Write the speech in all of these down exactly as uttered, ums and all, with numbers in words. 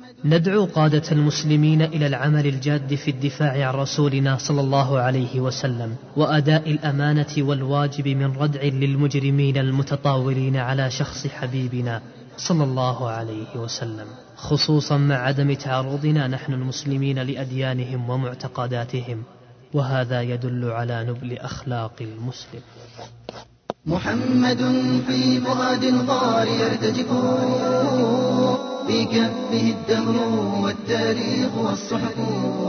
ندعو قادة المسلمين إلى العمل الجاد في الدفاع عن رسولنا صلى الله عليه وسلم وأداء الأمانة والواجب من ردع للمجرمين المتطاولين على شخص حبيبنا صلى الله عليه وسلم، خصوصا مع عدم تعرضنا نحن المسلمين لأديانهم ومعتقداتهم، وهذا يدل على نبل أخلاق المسلم. محمد في فؤاد الغار يرتجف، في كفه الدهر والتاريخ والصحف،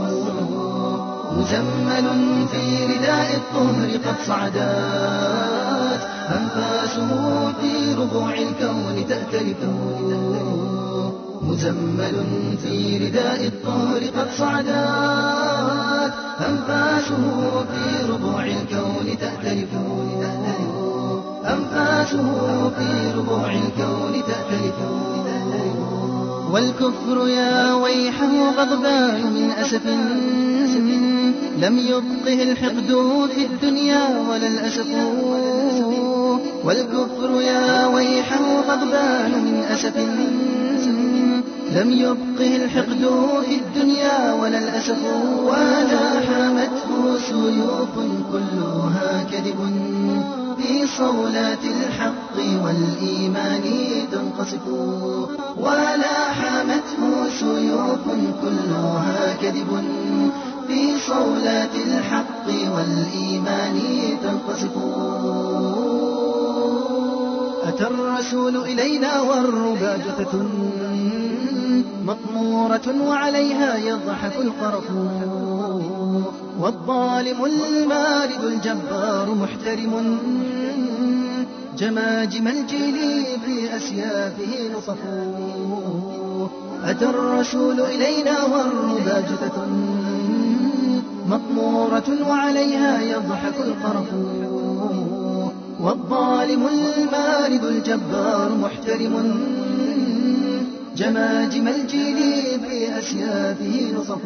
مزمل في رداء الطهر قد صعدات، أنفاسه في ربوع الكون تأتلف، مزمل في رداء الطهر قد صعدات، أنفاسه في ربوع الكون تأتلف، أنفاسه في ربوع الكون تأتلف. والكفر يا ويحه غضبان من أسف، لم يبقه الحقد في الدنيا ولا الأسف. والكفر يا ويحه غضبان من أسف، لم يبقه الحقد في الدنيا ولا الأسف. ولا حامته سيوف كلها كذب، في صولات الحق والإيمان تنقصف. ولا حامته سيوف كلها كذب، في صولات الحق والإيمان تنقصف. أتى الرسول إلينا والربا جثة مطمورة وعليها يضحك القرف، والظالم المارد الجبار محترم، جماجم الجيل في أسيافه نصف. أتى الرسول إلينا والربا جثة مطمورة وعليها يضحك القرف، والظالم المارد الجبار محترم، جماجم الجيل في أسيافه نصف.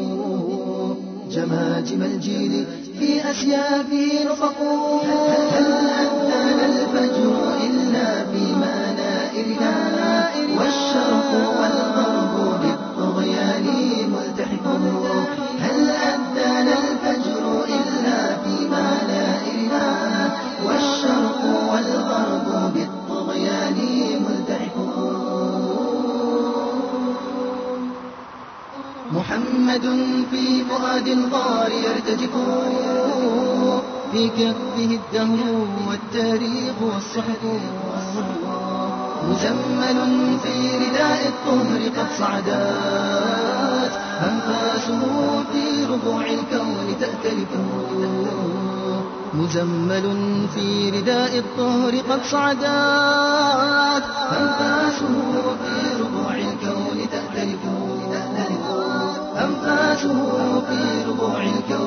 جماجم الجيل في أسيافه نصف. هل أذن الفجر إلا في منائرنا، والشرق والغرب بالطغيان ملتحف. هل أذن الفجر إلا في منائرنا، والشرق والغرب بالطغيان ملتحف. محمد في فؤاد الغار يرتجف، في كفه الدهر والتاريخ والصحف، مزمل في رداء الطهر قد صعدات، أنفاسه في ربوع الكون تأتلف. مزمل في رداء الطهر قد صعدات، أنفاسه في ربوع الكون تأتلف. أنفاسه في ربوع الكون